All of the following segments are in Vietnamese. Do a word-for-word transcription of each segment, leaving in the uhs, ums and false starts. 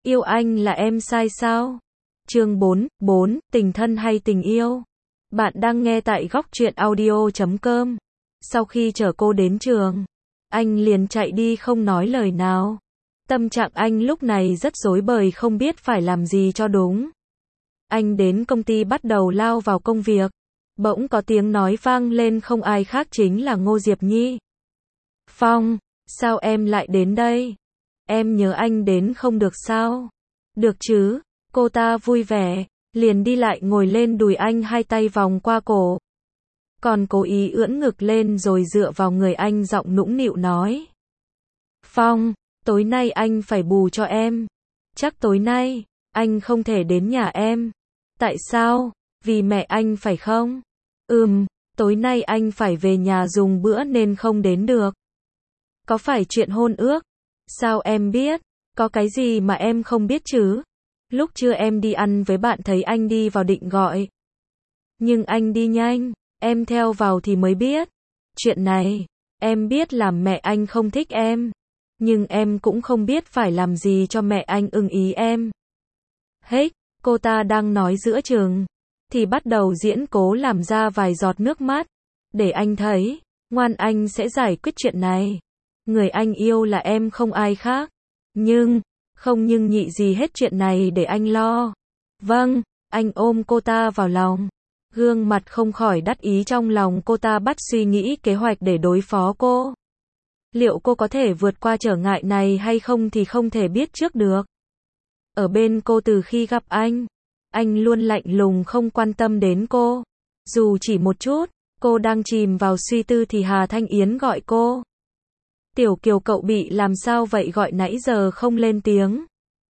Yêu anh là em sai sao? Chương bốn, bốn, tình thân hay tình yêu? Bạn đang nghe tại góc truyện audio chấm com. Sau khi chở cô đến trường, anh liền chạy đi không nói lời nào. Tâm trạng anh lúc này rất rối bời không biết phải làm gì cho đúng. Anh đến công ty bắt đầu lao vào công việc. Bỗng có tiếng nói vang lên, không ai khác chính là Ngô Diệp Nhi. Phong, sao em lại đến đây? Em nhớ anh đến không được sao? Được chứ, cô ta vui vẻ, liền đi lại ngồi lên đùi anh, hai tay vòng qua cổ. Còn cố ý ưỡn ngực lên rồi dựa vào người anh, giọng nũng nịu nói. Phong, tối nay anh phải bù cho em. Chắc tối nay, anh không thể đến nhà em. Tại sao? Vì mẹ anh phải không? Ừm, tối nay anh phải về nhà dùng bữa nên không đến được. Có phải chuyện hôn ước? Sao em biết? Có cái gì mà em không biết chứ? Lúc trưa em đi ăn với bạn thấy anh đi vào định gọi. Nhưng anh đi nhanh, em theo vào thì mới biết. Chuyện này, em biết là mẹ anh không thích em. Nhưng em cũng không biết phải làm gì cho mẹ anh ưng ý em. Hết, cô ta đang nói giữa chừng, thì bắt đầu diễn cố làm ra vài giọt nước mắt. Để anh thấy, ngoan anh sẽ giải quyết chuyện này. Người anh yêu là em không ai khác. Nhưng, không nhưng nhị gì hết, chuyện này để anh lo. Vâng, anh ôm cô ta vào lòng. Gương mặt không khỏi đắc ý, trong lòng cô ta bắt suy nghĩ kế hoạch để đối phó cô. Liệu cô có thể vượt qua trở ngại này hay không thì không thể biết trước được. Ở bên cô từ khi gặp anh, anh luôn lạnh lùng không quan tâm đến cô. Dù chỉ một chút, cô đang chìm vào suy tư thì Hà Thanh Yến gọi cô. Tiểu Kiều, cậu bị làm sao vậy, gọi nãy giờ không lên tiếng?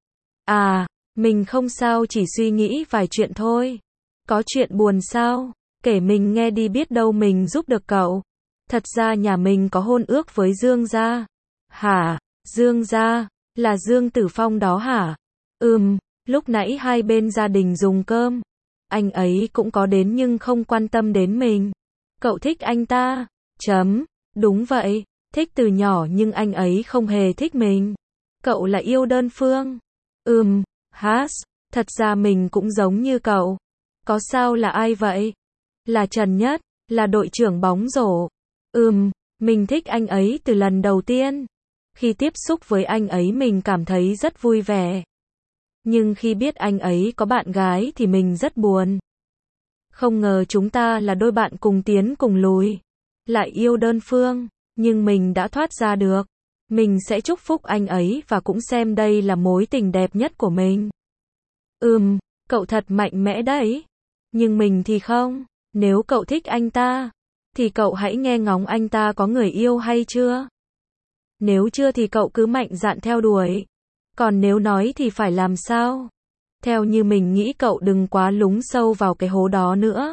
À, mình không sao, chỉ suy nghĩ vài chuyện thôi. Có chuyện buồn sao? Kể mình nghe đi, biết đâu mình giúp được cậu. Thật ra nhà mình có hôn ước với Dương gia. Hả? Dương gia? Là Dương Tử Phong đó hả? Ừm, lúc nãy hai bên gia đình dùng cơm. Anh ấy cũng có đến nhưng không quan tâm đến mình. Cậu thích anh ta? Chấm. Đúng vậy, thích từ nhỏ nhưng anh ấy không hề thích mình. Cậu là yêu đơn phương? Ừm, hát, thật ra mình cũng giống như cậu. Có sao, là ai vậy? Là Trần Nhất, là đội trưởng bóng rổ. Ừm, mình thích anh ấy từ lần đầu tiên. Khi tiếp xúc với anh ấy mình cảm thấy rất vui vẻ. Nhưng khi biết anh ấy có bạn gái thì mình rất buồn. Không ngờ chúng ta là đôi bạn cùng tiến cùng lùi. Lại yêu đơn phương, nhưng mình đã thoát ra được. Mình sẽ chúc phúc anh ấy và cũng xem đây là mối tình đẹp nhất của mình. Ừm, cậu thật mạnh mẽ đấy. Nhưng mình thì không. Nếu cậu thích anh ta, thì cậu hãy nghe ngóng anh ta có người yêu hay chưa. Nếu chưa thì cậu cứ mạnh dạn theo đuổi. Còn nếu nói thì phải làm sao? Theo như mình nghĩ cậu đừng quá lún sâu vào cái hố đó nữa.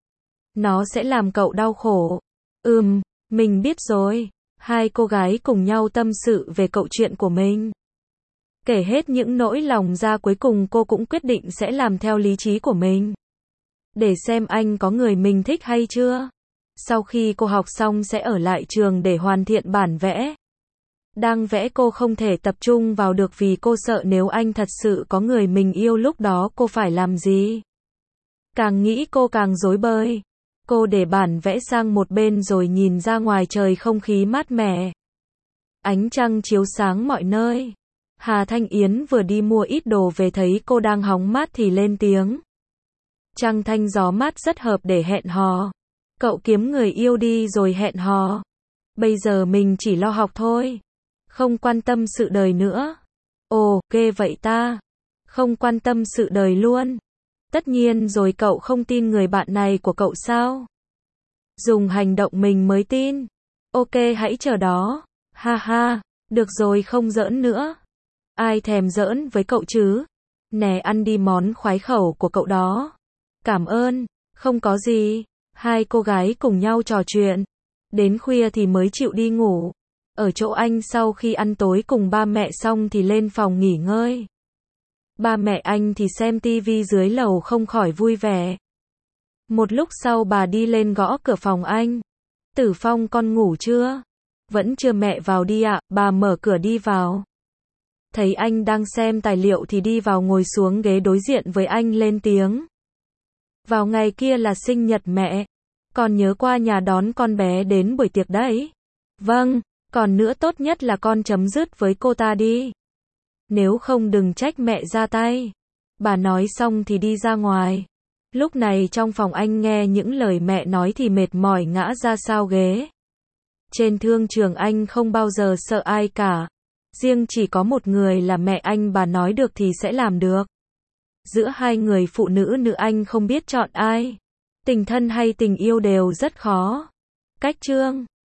Nó sẽ làm cậu đau khổ. Ừm, mình biết rồi. Hai cô gái cùng nhau tâm sự về cậu chuyện của mình. Kể hết những nỗi lòng ra, cuối cùng cô cũng quyết định sẽ làm theo lý trí của mình. Để xem anh có người mình thích hay chưa. Sau khi cô học xong sẽ ở lại trường để hoàn thiện bản vẽ. Đang vẽ cô không thể tập trung vào được vì cô sợ nếu anh thật sự có người mình yêu lúc đó cô phải làm gì. Càng nghĩ cô càng rối bời. Cô để bản vẽ sang một bên rồi nhìn ra ngoài trời, không khí mát mẻ. Ánh trăng chiếu sáng mọi nơi. Hà Thanh Yến vừa đi mua ít đồ về thấy cô đang hóng mát thì lên tiếng. Trăng thanh gió mát rất hợp để hẹn hò. Cậu kiếm người yêu đi rồi hẹn hò. Bây giờ mình chỉ lo học thôi. Không quan tâm sự đời nữa. Ồ, ghê vậy ta. Không quan tâm sự đời luôn. Tất nhiên rồi, cậu không tin người bạn này của cậu sao? Dùng hành động mình mới tin. Ok, hãy chờ đó. Ha ha, được rồi, không giỡn nữa. Ai thèm giỡn với cậu chứ? Nè, ăn đi món khoái khẩu của cậu đó. Cảm ơn, không có gì. Hai cô gái cùng nhau trò chuyện. Đến khuya thì mới chịu đi ngủ. Ở chỗ anh sau khi ăn tối cùng ba mẹ xong thì lên phòng nghỉ ngơi. Ba mẹ anh thì xem tivi dưới lầu không khỏi vui vẻ. Một lúc sau bà đi lên gõ cửa phòng anh. Tử Phong, con ngủ chưa? Vẫn chưa, mẹ vào đi ạ. Bà mở cửa đi vào. thấy anh đang xem tài liệu thì đi vào ngồi xuống ghế đối diện với anh lên tiếng. Vào ngày kia là sinh nhật mẹ. Con nhớ qua nhà đón con bé đến buổi tiệc đấy. Vâng, còn nữa tốt nhất là con chấm dứt với cô ta đi. Nếu không đừng trách mẹ ra tay. Bà nói xong thì đi ra ngoài. Lúc này trong phòng anh nghe những lời mẹ nói thì mệt mỏi ngã ra sau ghế. Trên thương trường anh không bao giờ sợ ai cả. Riêng chỉ có một người là mẹ anh, bà nói được thì sẽ làm được. Giữa hai người phụ nữ nữ anh không biết chọn ai. Tình thân hay tình yêu đều rất khó. Cách chương